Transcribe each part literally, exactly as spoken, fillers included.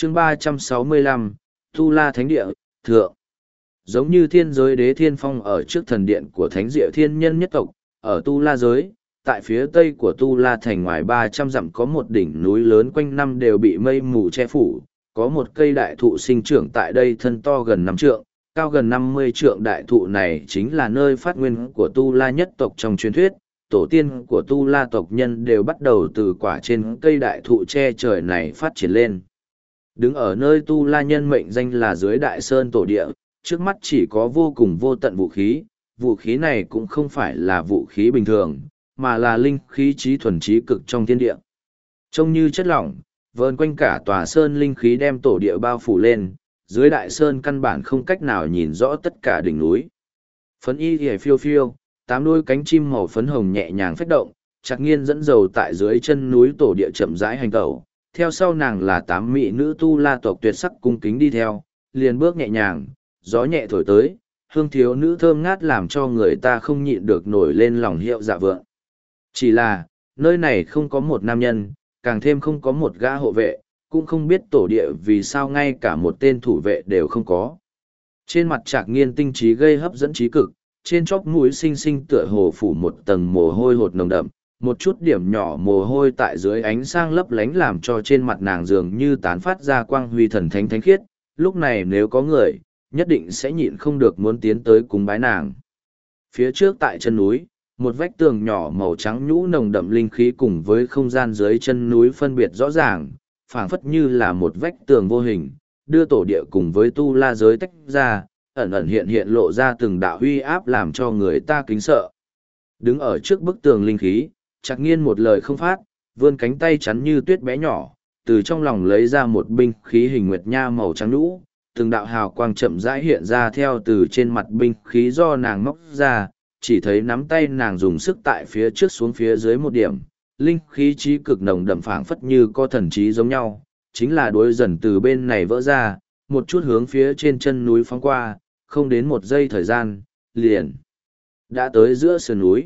chương ba trăm sáu mươi lăm, Tu La Thánh Địa, Thượng. Giống như thiên giới đế thiên phong ở trước thần điện của thánh địa thiên nhân nhất tộc, ở Tu La giới, tại phía tây của Tu La thành ngoài ba trăm dặm có một đỉnh núi lớn quanh năm đều bị mây mù che phủ, có một cây đại thụ sinh trưởng tại đây thân to gần năm trượng, cao gần năm mươi trượng. Đại thụ này chính là nơi phát nguyên của Tu La nhất tộc trong truyền thuyết, tổ tiên của Tu La tộc nhân đều bắt đầu từ quả trên cây đại thụ che trời này phát triển lên. Đứng ở nơi Tu La nhân mệnh danh là dưới Đại Sơn tổ địa, trước mắt chỉ có vô cùng vô tận vũ khí, vũ khí này cũng không phải là vũ khí bình thường, mà là linh khí trí thuần trí cực trong thiên địa. Trông như chất lỏng, vờn quanh cả tòa sơn linh khí đem tổ địa bao phủ lên, dưới Đại Sơn căn bản không cách nào nhìn rõ tất cả đỉnh núi. Phấn y thì phiêu phiêu, tám đôi cánh chim màu phấn hồng nhẹ nhàng phách động, Trạc Nghiên dẫn dầu tại dưới chân núi tổ địa chậm rãi hành tẩu, theo sau nàng là tám mỹ nữ Tu La tộc tuyệt sắc cung kính đi theo, liền bước nhẹ nhàng, gió nhẹ thổi tới, hương thiếu nữ thơm ngát làm cho người ta không nhịn được nổi lên lòng hiệu dạ vượng. Chỉ là, nơi này không có một nam nhân, càng thêm không có một gã hộ vệ, cũng không biết tổ địa vì sao ngay cả một tên thủ vệ đều không có. Trên mặt Trạc Nghiên tinh trí gây hấp dẫn trí cực, trên chóp mũi xinh xinh tựa hồ phủ một tầng mồ hôi hột nồng đậm, một chút điểm nhỏ mồ hôi tại dưới ánh sáng lấp lánh làm cho trên mặt nàng dường như tán phát ra quang huy thần thánh thánh khiết, lúc này nếu có người, nhất định sẽ nhịn không được muốn tiến tới cúng bái nàng. Phía trước tại chân núi, một vách tường nhỏ màu trắng nhũ nồng đậm linh khí cùng với không gian dưới chân núi phân biệt rõ ràng, phảng phất như là một vách tường vô hình, đưa tổ địa cùng với Tu La giới tách ra, ẩn ẩn hiện hiện lộ ra từng đạo huy áp làm cho người ta kính sợ. Đứng ở trước bức tường linh khí, Trạc Nghiên một lời không phát, vươn cánh tay chắn như tuyết bé nhỏ, từ trong lòng lấy ra một binh khí hình nguyệt nha màu trắng nhũ, từng đạo hào quang chậm rãi hiện ra theo từ trên mặt binh khí do nàng móc ra, chỉ thấy nắm tay nàng dùng sức tại phía trước xuống phía dưới một điểm, linh khí trí cực nồng đậm phảng phất như có thần trí giống nhau, chính là đối dần từ bên này vỡ ra, một chút hướng phía trên chân núi phóng qua, không đến một giây thời gian, liền đã tới giữa sườn núi.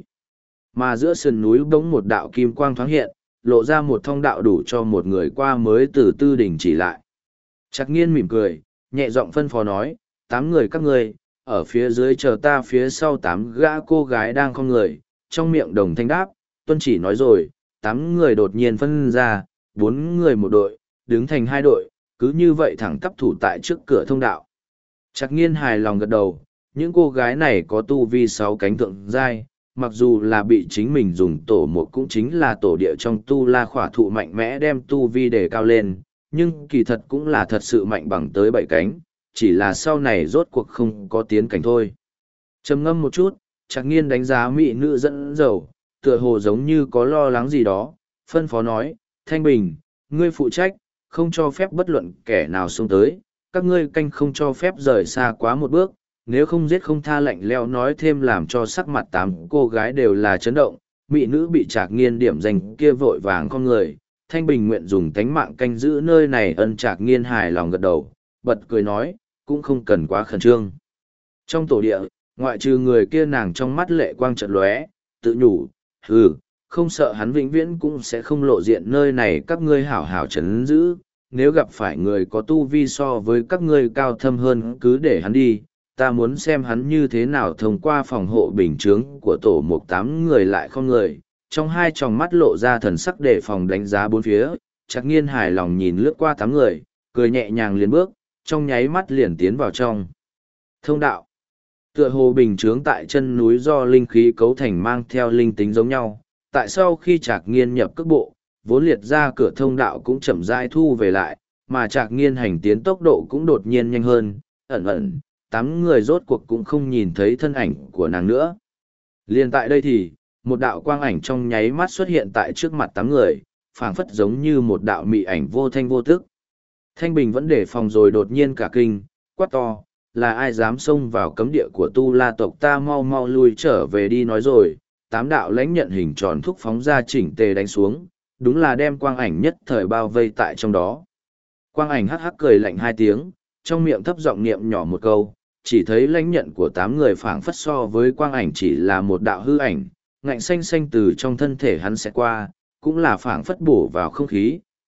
Mà giữa sườn núi bỗng một đạo kim quang thoáng hiện, lộ ra một thông đạo đủ cho một người qua mới từ tư đỉnh chỉ lại. Trạc Nghiên mỉm cười, nhẹ giọng phân phó nói, tám người các ngươi, ở phía dưới chờ ta. Phía sau tám gã cô gái đang không người, trong miệng đồng thanh đáp, tuân chỉ nói rồi, tám người đột nhiên phân ra, bốn người một đội, đứng thành hai đội, cứ như vậy thẳng tắp thủ tại trước cửa thông đạo. Trạc Nghiên hài lòng gật đầu, những cô gái này có tu vi sáu cánh thượng giai, mặc dù là bị chính mình dùng tổ một cũng chính là tổ địa trong Tu La khỏa thụ mạnh mẽ đem tu vi đề cao lên, nhưng kỳ thật cũng là thật sự mạnh bằng tới bảy cánh, chỉ là sau này rốt cuộc không có tiến cảnh thôi. Trầm ngâm một chút, Trạc Nghiên đánh giá mỹ nữ dẫn dầu, tựa hồ giống như có lo lắng gì đó, phân phó nói, Thanh Bình, ngươi phụ trách, không cho phép bất luận kẻ nào xuống tới, các ngươi canh không cho phép rời xa quá một bước, nếu không giết không tha. Lạnh lẽo nói thêm làm cho sắc mặt tám cô gái đều là chấn động, mỹ nữ bị Trạc Nghiên điểm danh kia vội vàng con người, Thanh Bình nguyện dùng tánh mạng canh giữ nơi này. Ân Trạc Nghiên hài lòng gật đầu, bật cười nói, cũng không cần quá khẩn trương. Trong tổ địa, ngoại trừ người kia nàng trong mắt lệ quang chợt lóe, tự nhủ, hừ, không sợ hắn vĩnh viễn cũng sẽ không lộ diện nơi này. Các ngươi hảo hảo trấn giữ, nếu gặp phải người có tu vi so với các ngươi cao thâm hơn cứ để hắn đi, ta muốn xem hắn như thế nào thông qua phòng hộ bình chướng của tổ mục. Tám người lại không người, trong hai tròng mắt lộ ra thần sắc đề phòng đánh giá bốn phía. Trạc Nghiên hài lòng nhìn lướt qua tám người, cười nhẹ nhàng liền bước, trong nháy mắt liền tiến vào trong thông đạo. Tựa hồ bình chướng tại chân núi do linh khí cấu thành mang theo linh tính giống nhau, tại sau khi Trạc Nghiên nhập cước bộ, vốn liệt ra cửa thông đạo cũng chậm rãi thu về lại, mà Trạc Nghiên hành tiến tốc độ cũng đột nhiên nhanh hơn, ẩn ẩn, tám người rốt cuộc cũng không nhìn thấy thân ảnh của nàng nữa. Liên tại đây thì, một đạo quang ảnh trong nháy mắt xuất hiện tại trước mặt tám người, phảng phất giống như một đạo mị ảnh vô thanh vô tức. Thanh Bình vẫn đề phòng rồi đột nhiên cả kinh, quát to, là ai dám xông vào cấm địa của Tu La tộc, ta mau mau lui trở về đi. Nói rồi, tám đạo lãnh nhận hình tròn thúc phóng ra chỉnh tề đánh xuống, đúng là đem quang ảnh nhất thời bao vây tại trong đó. Quang ảnh hắc hắc cười lạnh hai tiếng, trong miệng thấp giọng niệm nhỏ một câu, chỉ thấy lãnh nhận của tám người phảng phất so với quang ảnh chỉ là một đạo hư ảnh, ngạnh xanh xanh từ trong thân thể hắn sẽ qua, cũng là phảng phất bổ vào không khí,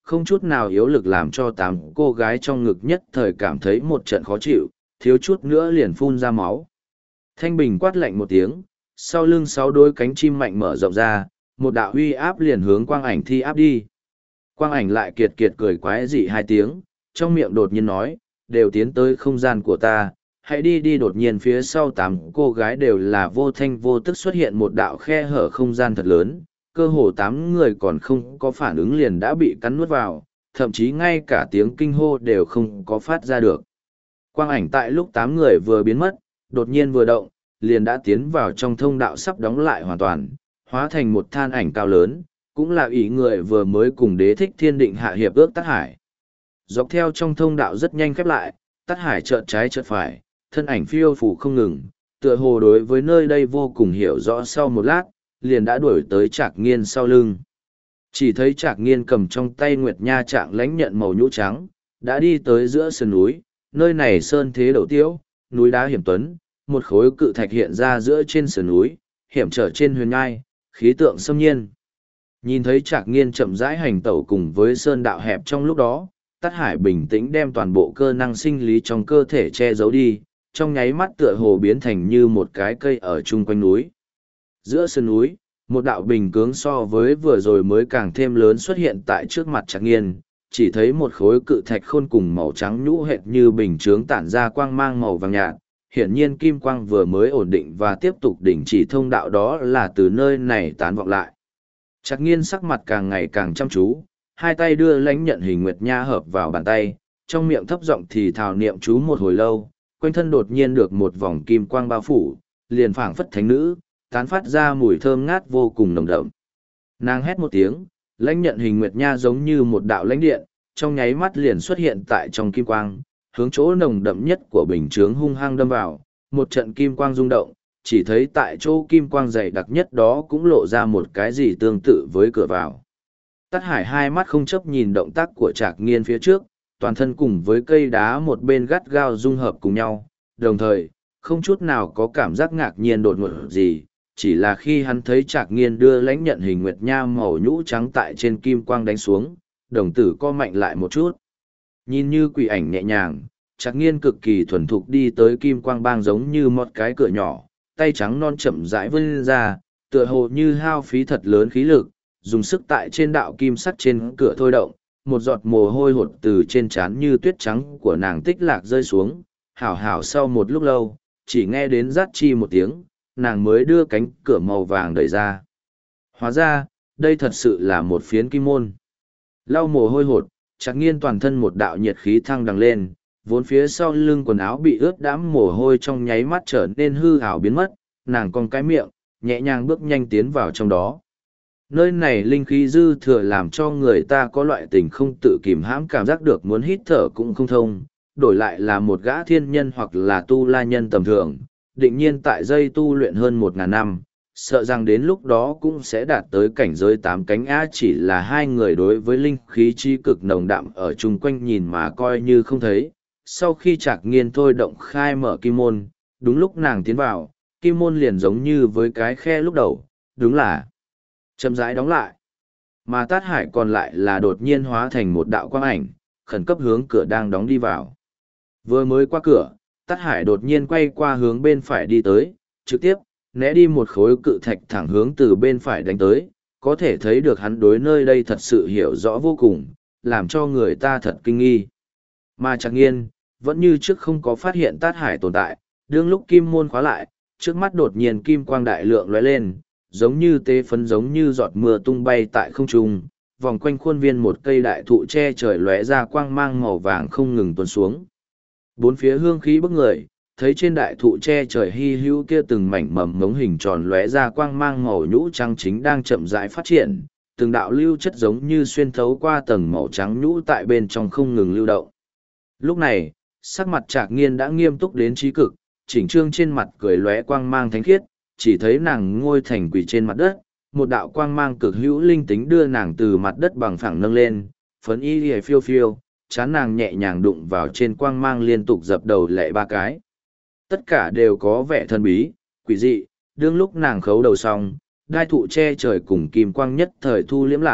không chút nào yếu lực làm cho tám cô gái trong ngực nhất thời cảm thấy một trận khó chịu, thiếu chút nữa liền phun ra máu. Thanh Bình quát lạnh một tiếng, sau lưng sáu đôi cánh chim mạnh mở rộng ra, một đạo uy áp liền hướng quang ảnh thi áp đi. Quang ảnh lại kiệt kiệt cười quái dị hai tiếng, trong miệng đột nhiên nói, đều tiến tới không gian của ta, hãy đi đi. Đột nhiên phía sau tám cô gái đều là vô thanh vô tức xuất hiện một đạo khe hở không gian thật lớn, cơ hồ tám người còn không có phản ứng liền đã bị cắn nuốt vào, thậm chí ngay cả tiếng kinh hô đều không có phát ra được. Quang ảnh tại lúc tám người vừa biến mất, đột nhiên vừa động, liền đã tiến vào trong thông đạo sắp đóng lại hoàn toàn, hóa thành một than ảnh cao lớn, cũng là ý người vừa mới cùng Đế Thích Thiên định hạ hiệp ước Tát Hải. Dọc theo trong thông đạo rất nhanh khép lại, Tát Hải chợt trái chợt phải, thân ảnh phiêu phù không ngừng, tựa hồ đối với nơi đây vô cùng hiểu rõ. Sau một lát, liền đã đuổi tới Trạc Nghiên sau lưng. Chỉ thấy Trạc Nghiên cầm trong tay Nguyệt Nha trạng lãnh nhận màu nhũ trắng, đã đi tới giữa sườn núi, nơi này sơn thế đầu tiếu, núi đá hiểm tuấn, một khối cự thạch hiện ra giữa trên sườn núi, hiểm trở trên huyền ngai, khí tượng xâm nhiên. Nhìn thấy Trạc Nghiên chậm rãi hành tẩu cùng với sơn đạo hẹp trong lúc đó, Tát Hải bình tĩnh đem toàn bộ cơ năng sinh lý trong cơ thể che giấu đi, trong nháy mắt tựa hồ biến thành như một cái cây ở chung quanh núi. Giữa sườn núi, một đạo bình cướng so với vừa rồi mới càng thêm lớn xuất hiện tại trước mặt Trạc Nghiên, chỉ thấy một khối cự thạch khôn cùng màu trắng nhũ hệt như bình chướng tản ra quang mang màu vàng nhạt. Hiển nhiên kim quang vừa mới ổn định và tiếp tục đình chỉ thông đạo, đó là từ nơi này tán vọng lại. Trạc Nghiên sắc mặt càng ngày càng chăm chú, hai tay đưa lãnh nhận hình Nguyệt Nha hợp vào bàn tay, trong miệng thấp giọng thì thào niệm chú một hồi lâu, quanh thân đột nhiên được một vòng kim quang bao phủ, liền phảng phất thánh nữ, tán phát ra mùi thơm ngát vô cùng nồng đậm. Nàng hét một tiếng, lãnh nhận hình Nguyệt Nha giống như một đạo lãnh điện, trong nháy mắt liền xuất hiện tại trong kim quang, hướng chỗ nồng đậm nhất của bình chướng hung hăng đâm vào, một trận kim quang rung động, chỉ thấy tại chỗ kim quang dày đặc nhất đó cũng lộ ra một cái gì tương tự với cửa vào. Tát Hải hai mắt không chấp nhìn động tác của Trạc Nghiên phía trước, toàn thân cùng với cây đá một bên gắt gao dung hợp cùng nhau, đồng thời, không chút nào có cảm giác ngạc nhiên đột ngột gì, chỉ là khi hắn thấy Trạc Nghiên đưa lãnh nhận hình Nguyệt Nha màu nhũ trắng tại trên kim quang đánh xuống, đồng tử co mạnh lại một chút. Nhìn như quỷ ảnh nhẹ nhàng, Trạc Nghiên cực kỳ thuần thục đi tới kim quang bang giống như một cái cửa nhỏ, tay trắng non chậm rãi vươn ra, tựa hồ như hao phí thật lớn khí lực, dùng sức tại trên đạo kim sắt trên cửa thôi động, một giọt mồ hôi hột từ trên trán như tuyết trắng của nàng tích lạc rơi xuống, hảo hảo sau một lúc lâu, chỉ nghe đến rát chi một tiếng, nàng mới đưa cánh cửa màu vàng đẩy ra. Hóa ra, đây thật sự là một phiến kim môn. Lau mồ hôi hột, Trạc Nghiên toàn thân một đạo nhiệt khí thăng đằng lên, vốn phía sau lưng quần áo bị ướt đẫm mồ hôi trong nháy mắt trở nên hư ảo biến mất, nàng cong cái miệng, nhẹ nhàng bước nhanh tiến vào trong đó. Nơi này linh khí dư thừa làm cho người ta có loại tình không tự kìm hãm, cảm giác được muốn hít thở cũng không thông, đổi lại là một gã thiên nhân hoặc là tu la nhân tầm thường, định nhiên tại dây tu luyện hơn một ngàn năm, sợ rằng đến lúc đó cũng sẽ đạt tới cảnh giới tám cánh á. Chỉ là hai người đối với linh khí chi cực nồng đậm ở chung quanh nhìn mà coi như không thấy. Sau khi Trạc Nghiên thôi động khai mở kim môn, đúng lúc nàng tiến vào, kim môn liền giống như với cái khe lúc đầu, đúng là chậm rãi đóng lại. Mà Tát Hải còn lại là đột nhiên hóa thành một đạo quang ảnh, khẩn cấp hướng cửa đang đóng đi vào. Vừa mới qua cửa, Tát Hải đột nhiên quay qua hướng bên phải đi tới, trực tiếp né đi một khối cự thạch thẳng hướng từ bên phải đánh tới, có thể thấy được hắn đối nơi đây thật sự hiểu rõ vô cùng, làm cho người ta thật kinh nghi. Mà Trạc Nghiên vẫn như trước không có phát hiện Tát Hải tồn tại, đương lúc kim môn khóa lại, trước mắt đột nhiên kim quang đại lượng lóe lên, giống như tê phấn giống như giọt mưa tung bay tại không trung, vòng quanh khuôn viên một cây đại thụ che trời lóe ra quang mang màu vàng không ngừng tuôn xuống. Bốn phía hương khí bức người, thấy trên đại thụ che trời hy hữu kia từng mảnh mầm ngống hình tròn lóe ra quang mang màu nhũ trắng chính đang chậm rãi phát triển, từng đạo lưu chất giống như xuyên thấu qua tầng màu trắng nhũ tại bên trong không ngừng lưu động. Lúc này, sắc mặt Trạc Nghiên đã nghiêm túc đến trí cực, chỉnh trương trên mặt cười lóe quang mang thánh khiết, chỉ thấy nàng ngồi thành quỳ trên mặt đất, một đạo quang mang cực hữu linh tính đưa nàng từ mặt đất bằng phẳng nâng lên, phấn y lìa phiêu phiêu, chán nàng nhẹ nhàng đụng vào trên quang mang liên tục dập đầu lệ ba cái. Tất cả đều có vẻ thần bí, quỷ dị, đương lúc nàng khấu đầu xong, đai thụ che trời cùng kim quang nhất thời thu liếm lại,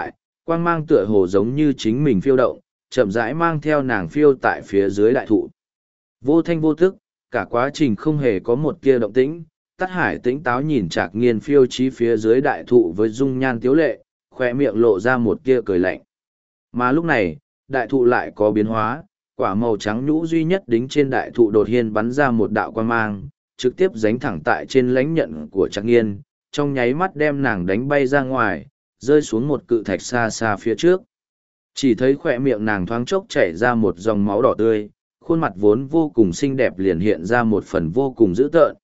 Quang mang tựa hồ giống như chính mình phiêu động, chậm rãi mang theo nàng phiêu tại phía dưới đại thụ. Vô thanh vô tức, cả quá trình không hề có một tia động tĩnh, Tát Hải tĩnh táo nhìn Trạc Nghiên phiêu chí phía dưới đại thụ với dung nhan tiếu lệ, khoe miệng lộ ra một tia cười lạnh. Mà lúc này, đại thụ lại có biến hóa, quả màu trắng nhũ duy nhất đính trên đại thụ đột nhiên bắn ra một đạo quang mang, trực tiếp giánh thẳng tại trên lãnh nhận của Trạc Nghiên, trong nháy mắt đem nàng đánh bay ra ngoài, rơi xuống một cự thạch xa xa phía trước. Chỉ thấy khỏe miệng nàng thoáng chốc chảy ra một dòng máu đỏ tươi, khuôn mặt vốn vô cùng xinh đẹp liền hiện ra một phần vô cùng dữ tợn,